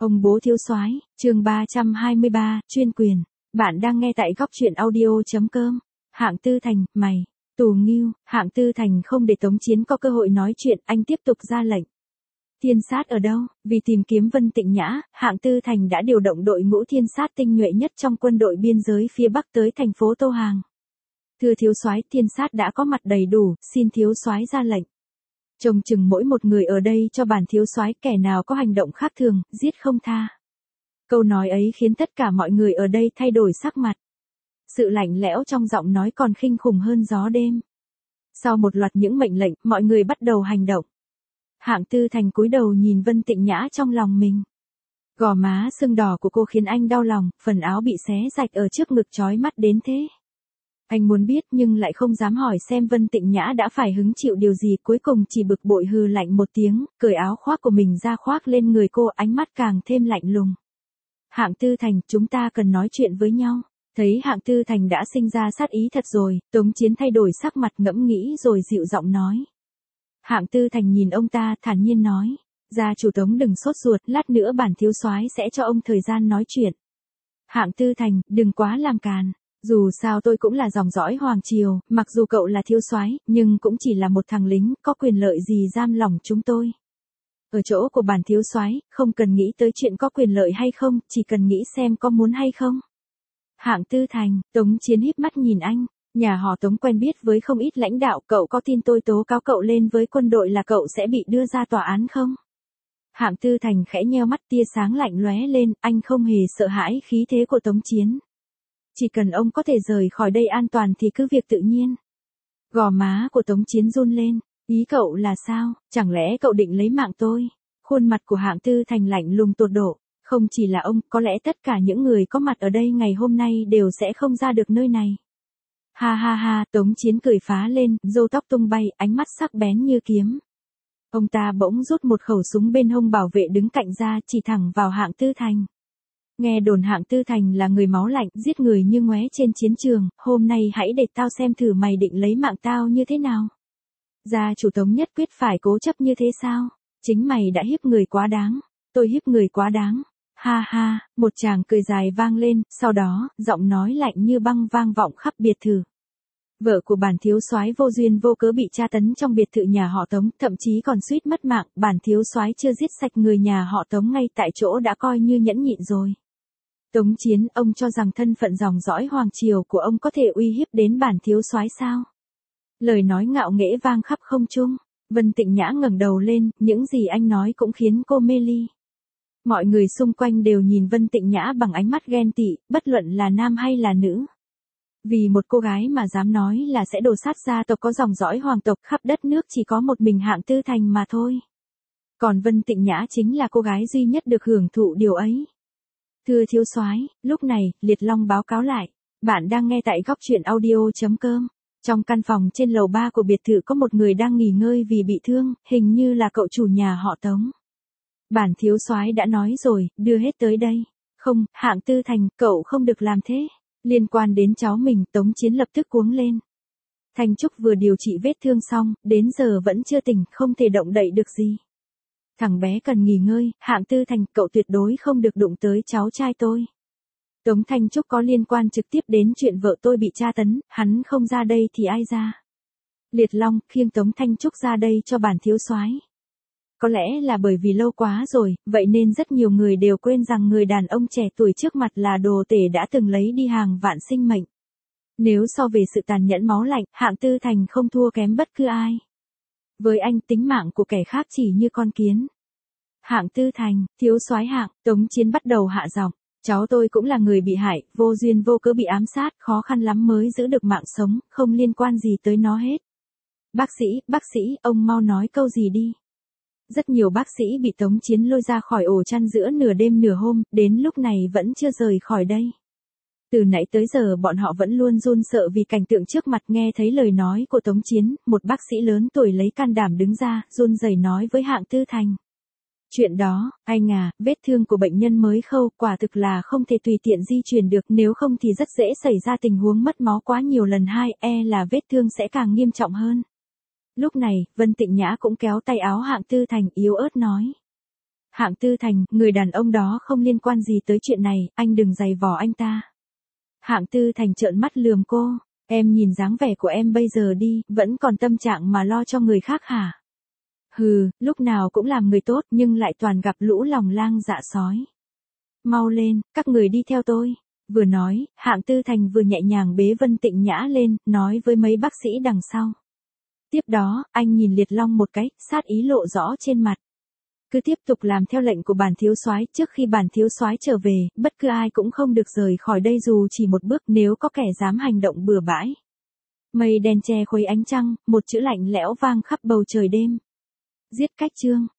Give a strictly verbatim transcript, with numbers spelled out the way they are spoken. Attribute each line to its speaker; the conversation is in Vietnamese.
Speaker 1: Ông bố thiếu soái, chương ba trăm hai mươi ba, chuyên quyền. Bạn đang nghe tại góc truyện audio.com. Hạng Tư Thành, mày, tù nghiêu. Hạng Tư Thành không để Tống Chiến có cơ hội nói chuyện, anh tiếp tục ra lệnh. Thiên sát ở đâu? Vì tìm kiếm Vân Tịnh Nhã, Hạng Tư Thành đã điều động đội ngũ thiên sát tinh nhuệ nhất trong quân đội biên giới phía Bắc tới thành phố Tô Hàng. Thưa thiếu soái, thiên sát đã có mặt đầy đủ, xin thiếu soái ra lệnh. Trông chừng mỗi một người ở đây cho bản thiếu soái, kẻ nào có hành động khác thường, giết không tha. Câu nói ấy khiến tất cả mọi người ở đây thay đổi sắc mặt. Sự lạnh lẽo trong giọng nói còn kinh khủng hơn gió đêm. Sau một loạt những mệnh lệnh, mọi người bắt đầu hành động. Hạng Tư Thành cúi đầu nhìn Vân Tịnh Nhã trong lòng mình. Gò má sưng đỏ của cô khiến anh đau lòng, phần áo bị xé rạch ở trước ngực chói mắt đến thế. Anh muốn biết nhưng lại không dám hỏi xem Vân Tịnh Nhã đã phải hứng chịu điều gì, cuối cùng chỉ bực bội hừ lạnh một tiếng, cởi áo khoác của mình ra khoác lên người cô, ánh mắt càng thêm lạnh lùng. Hạng Tư Thành, chúng ta cần nói chuyện với nhau. Thấy Hạng Tư Thành đã sinh ra sát ý thật rồi, Tống Chiến thay đổi sắc mặt ngẫm nghĩ rồi dịu giọng nói. Hạng Tư Thành nhìn ông ta thản nhiên nói, gia chủ Tống đừng sốt ruột, lát nữa bản thiếu soái sẽ cho ông thời gian nói chuyện. Hạng Tư Thành, đừng quá làm càn. Dù sao tôi cũng là dòng dõi hoàng triều, mặc dù cậu là thiếu soái, nhưng cũng chỉ là một thằng lính, có quyền lợi gì giam lỏng chúng tôi. Ở chỗ của bản thiếu soái, không cần nghĩ tới chuyện có quyền lợi hay không, chỉ cần nghĩ xem có muốn hay không. Hạng Tư Thành, Tống Chiến híp mắt nhìn anh, nhà họ Tống quen biết với không ít lãnh đạo, cậu có tin tôi tố cáo cậu lên với quân đội là cậu sẽ bị đưa ra tòa án không? Hạng Tư Thành khẽ nheo mắt, tia sáng lạnh lóe lên, anh không hề sợ hãi khí thế của Tống Chiến. Chỉ cần ông có thể rời khỏi đây an toàn thì cứ việc tự nhiên. Gò má của Tống Chiến run lên, ý cậu là sao, chẳng lẽ cậu định lấy mạng tôi? Khuôn mặt của Hạng Tư Thành lạnh lùng tột độ, không chỉ là ông, có lẽ tất cả những người có mặt ở đây ngày hôm nay đều sẽ không ra được nơi này. Ha ha ha, Tống Chiến cười phá lên, râu tóc tung bay, ánh mắt sắc bén như kiếm. Ông ta bỗng rút một khẩu súng bên hông bảo vệ đứng cạnh ra, chỉ thẳng vào Hạng Tư Thành. Nghe đồn Hạng Tư Thành là người máu lạnh, giết người như ngoé trên chiến trường, hôm nay hãy để tao xem thử mày định lấy mạng tao như thế nào. Gia chủ Tống nhất quyết phải cố chấp như thế sao? Chính mày đã hiếp người quá đáng, tôi hiếp người quá đáng. Ha ha, một tràng cười dài vang lên, sau đó, giọng nói lạnh như băng vang vọng khắp biệt thự. Vợ của bản thiếu soái vô duyên vô cớ bị tra tấn trong biệt thự nhà họ Tống, thậm chí còn suýt mất mạng, bản thiếu soái chưa giết sạch người nhà họ Tống ngay tại chỗ đã coi như nhẫn nhịn rồi. Tống Chiến, ông cho rằng thân phận dòng dõi hoàng triều của ông có thể uy hiếp đến bản thiếu soái sao? Lời nói ngạo nghễ vang khắp không trung. Vân Tịnh Nhã ngẩng đầu lên, những gì anh nói cũng khiến cô mê ly. Mọi người xung quanh đều nhìn Vân Tịnh Nhã bằng ánh mắt ghen tị, bất luận là nam hay là nữ. Vì một cô gái mà dám nói là sẽ đổ sát gia tộc có dòng dõi hoàng tộc, khắp đất nước chỉ có một mình Hạng Tư Thành mà thôi. Còn Vân Tịnh Nhã chính là cô gái duy nhất được hưởng thụ điều ấy. Thưa thiếu soái, lúc này, Liệt Long báo cáo lại. Bạn đang nghe tại góc truyện audio.com. Trong căn phòng trên lầu ba của biệt thự có một người đang nghỉ ngơi vì bị thương, hình như là cậu chủ nhà họ Tống. Bản thiếu soái đã nói rồi, đưa hết tới đây. Không, Hạng Tư Thành, cậu không được làm thế. Liên quan đến cháu mình, Tống Chiến lập tức cuống lên. Thanh Trúc vừa điều trị vết thương xong, đến giờ vẫn chưa tỉnh, không thể động đậy được gì. Thằng bé cần nghỉ ngơi, Hạng Tư Thành, cậu tuyệt đối không được đụng tới cháu trai tôi. Tống Thanh Trúc có liên quan trực tiếp đến chuyện vợ tôi bị tra tấn, hắn không ra đây thì ai ra? Liệt Long, khiêng Tống Thanh Trúc ra đây cho bản thiếu soái. Có lẽ là bởi vì lâu quá rồi, vậy nên rất nhiều người đều quên rằng người đàn ông trẻ tuổi trước mặt là đồ tể đã từng lấy đi hàng vạn sinh mệnh. Nếu so về sự tàn nhẫn máu lạnh, Hạng Tư Thành không thua kém bất cứ ai. Với anh, tính mạng của kẻ khác chỉ như con kiến. Hạng Tư Thành, thiếu soái Hạng, Tống Chiến bắt đầu hạ giọng. Cháu tôi cũng là người bị hại, vô duyên vô cớ bị ám sát, khó khăn lắm mới giữ được mạng sống, không liên quan gì tới nó hết. Bác sĩ, bác sĩ, ông mau nói câu gì đi. Rất nhiều bác sĩ bị Tống Chiến lôi ra khỏi ổ chăn giữa nửa đêm nửa hôm, đến lúc này vẫn chưa rời khỏi đây. Từ nãy tới giờ bọn họ vẫn luôn run sợ vì cảnh tượng trước mặt. Nghe thấy lời nói của Tống Chiến, một bác sĩ lớn tuổi lấy can đảm đứng ra, run rẩy nói với Hạng Tư Thành. Chuyện đó, anh à, vết thương của bệnh nhân mới khâu, quả thực là không thể tùy tiện di chuyển được, nếu không thì rất dễ xảy ra tình huống mất máu quá nhiều lần, hai, e là vết thương sẽ càng nghiêm trọng hơn. Lúc này, Vân Tịnh Nhã cũng kéo tay áo Hạng Tư Thành, yếu ớt nói. Hạng Tư Thành, người đàn ông đó không liên quan gì tới chuyện này, anh đừng giày vò anh ta. Hạng Tư Thành trợn mắt lườm cô, em nhìn dáng vẻ của em bây giờ đi, vẫn còn tâm trạng mà lo cho người khác hả? Hừ, lúc nào cũng làm người tốt nhưng lại toàn gặp lũ lòng lang dạ sói. Mau lên, các người đi theo tôi. Vừa nói, Hạng Tư Thành vừa nhẹ nhàng bế Vân Tịnh Nhã lên, nói với mấy bác sĩ đằng sau. Tiếp đó, anh nhìn Liệt Long một cái, sát ý lộ rõ trên mặt. Cứ tiếp tục làm theo lệnh của bản thiếu soái, trước khi bản thiếu soái trở về, bất cứ ai cũng không được rời khỏi đây dù chỉ một bước, nếu có kẻ dám hành động bừa bãi. Mây đen che khuấy ánh trăng, một chữ lạnh lẽo vang khắp bầu trời đêm. Giết Cách Trương.